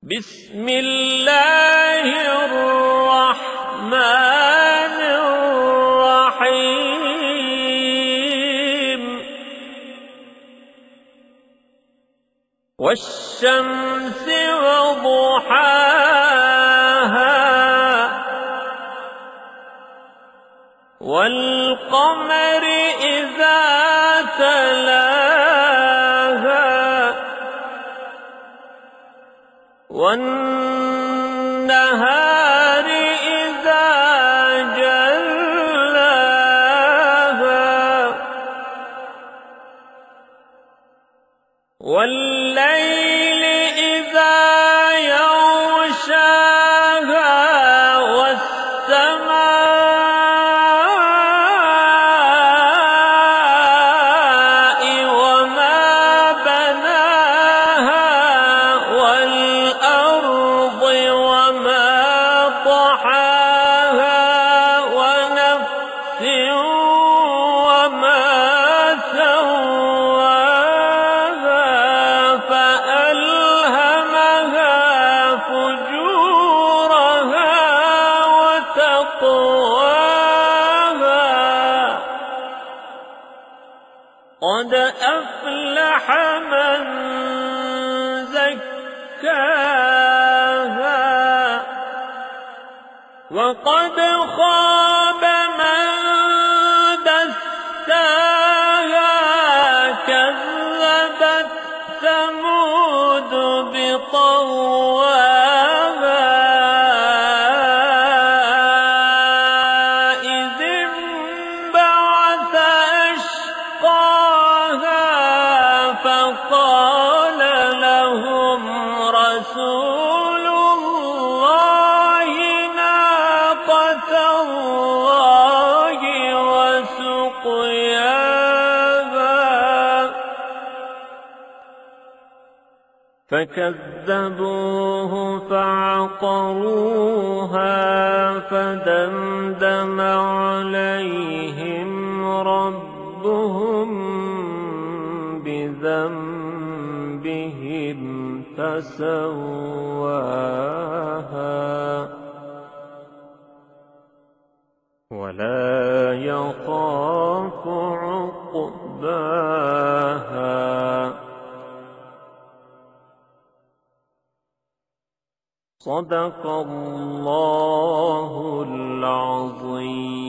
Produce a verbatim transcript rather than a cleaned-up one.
بسم الله الرحمن الرحيم والشمس وضحاها والقمر إذا تلاها والنهار إذا جلاها والليل إذا يغشاها والسماء وما بناها والأرض وما طحاها ونفس وما سواها فألهمها فجورها وتقواها قد أفلح من زكاها وقد خاب من دساها كذبت ثمود بطغواها إذ انبعث أشقاها فقال لهم رسول الله ناقة الله وسقياها فكذبوه فعقروها فدمدم عليهم ربهم بذنبهم فسواها ولا يخاف عقباها. صدق الله العظيم.